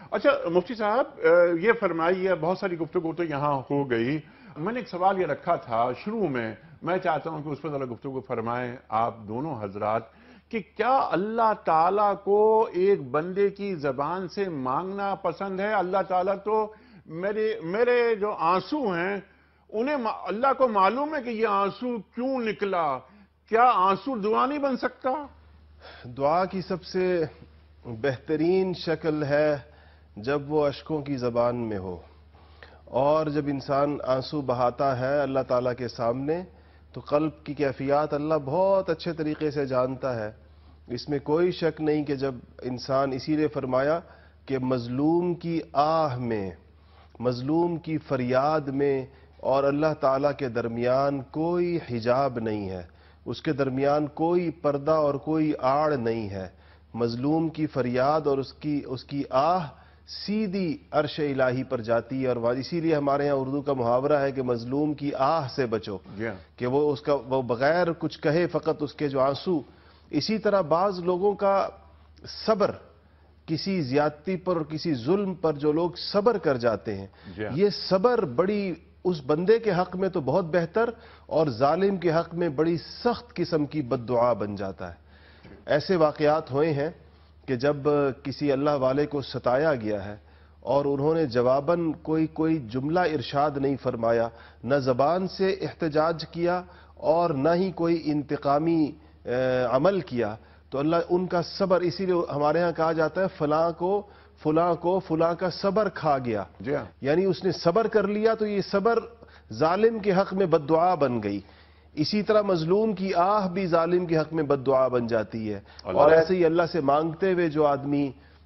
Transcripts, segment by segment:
अच्छा मुफ्ती साहब, ये फरमाइए, बहुत सारी गुफ्तगू तो यहाँ हो गई। मैंने एक सवाल ये रखा था शुरू में, मैं चाहता हूँ कि उस पर ज़रा गुफ्तगू फरमाएं आप दोनों हजरात, कि क्या अल्लाह ताला को एक बंदे की ज़बान से मांगना पसंद है? अल्लाह ताला तो मेरे मेरे जो आंसू हैं उन्हें अल्लाह को मालूम है कि ये आंसू क्यों निकला। क्या आंसू दुआ नहीं बन सकता? दुआ की सबसे बेहतरीन शक्ल है जब वो अश्कों की ज़बान में हो, और जब इंसान आंसू बहाता है अल्लाह ताला के सामने तो कल्ब की कैफियत अल्लाह बहुत अच्छे तरीके से जानता है। इसमें कोई शक नहीं कि जब इंसान, इसीलिए फरमाया कि मजलूम की आह में, मजलूम की फरियाद में और अल्लाह ताला के दरमियान कोई हिजाब नहीं है, उसके दरमियान कोई पर्दा और कोई आड़ नहीं है। मजलूम की फरियाद और उसकी आह सीधी अर्श इलाही पर जाती है। और इसीलिए हमारे यहाँ उर्दू का मुहावरा है कि मजलूम की आह से बचो, कि वो बगैर कुछ कहे फ़कत उसके जो आंसू। इसी तरह बाज़ लोगों का सब्र, किसी ज्यादती पर और किसी जुल्म पर जो लोग सब्र कर जाते हैं, ये सब्र बड़ी उस बंदे के हक में तो बहुत बेहतर और जालिम के हक में बड़ी सख्त किस्म की बद्दुआ बन जाता है। ऐसे वाक़यात हुए हैं कि जब किसी अल्लाह वाले को सताया गया है और उन्होंने जवाबन कोई जुमला इरशाद नहीं फरमाया, न ज़बान से एहतजाज किया और न ही कोई इंतकामी अमल किया, तो अल्लाह उनका सब्र, इसीलिए हमारे यहाँ कहा जाता है फलां को फलां का सब्र खा गया। यानी उसने सब्र कर लिया तो ये सब्र जालिम के हक में बद्दुआ बन गई। इसी तरह मजलूम की आह भी जालिम के हक में बद्दुआ बन जाती है। और ऐसे ही अल्लाह से मांगते हुए जो आदमी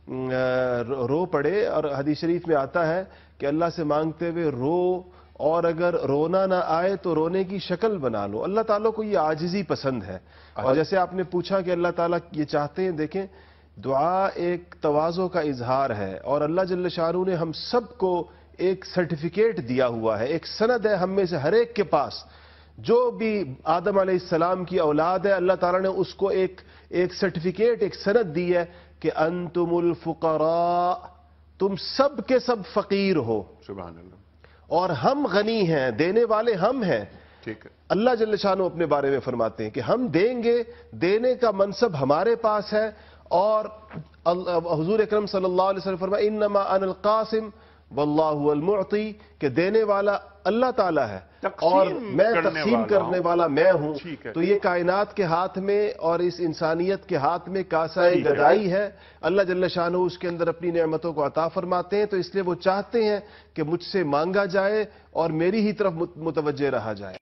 रो पड़े, और हदीस शरीफ में आता है कि अल्लाह से मांगते हुए रो, और अगर रोना ना आए तो रोने की शक्ल बना लो। अल्लाह ताला को ये आजिज़ी पसंद है। और जैसे आपने पूछा कि अल्लाह ताला ये चाहते हैं, देखें दुआ एक तवाज़ो का इजहार है, और अल्लाह जल्ल शानू ने हम सबको एक सर्टिफिकेट दिया हुआ है, एक सनद है हम में से हर एक के पास। जो भी आदम अलैहिस्सलाम की औलाद है, अल्लाह ताला ने उसको एक सर्टिफिकेट, एक सनद दी है कि अंतुमुल फुकरा, तुम सब के सब फकीर हो, सुभान अल्लाह, और हम गनी हैं, देने वाले हम हैं। ठीक है। अल्लाह जल्ल शानू अपने बारे में फरमाते हैं कि हम देंगे, देने का मनसब हमारे पास है। और हुजूर अकरम सल्लल्लाहु अलैहि वसल्लम फरमाया इन्नमा अनल कासिम वल्लाहु अल मुअती, कि देने वाला अल्लाह ताला है और मैं तक़सीम करने वाला मैं हूं। तो ये कायनात के हाथ में और इस इंसानियत के हाथ में कासाए गदाई है। अल्लाह जल्ल शानहू उसके अंदर अपनी नेमतों को अता फरमाते हैं, तो इसलिए वो चाहते हैं कि मुझसे मांगा जाए और मेरी ही तरफ मुतवज्जे रहा जाए।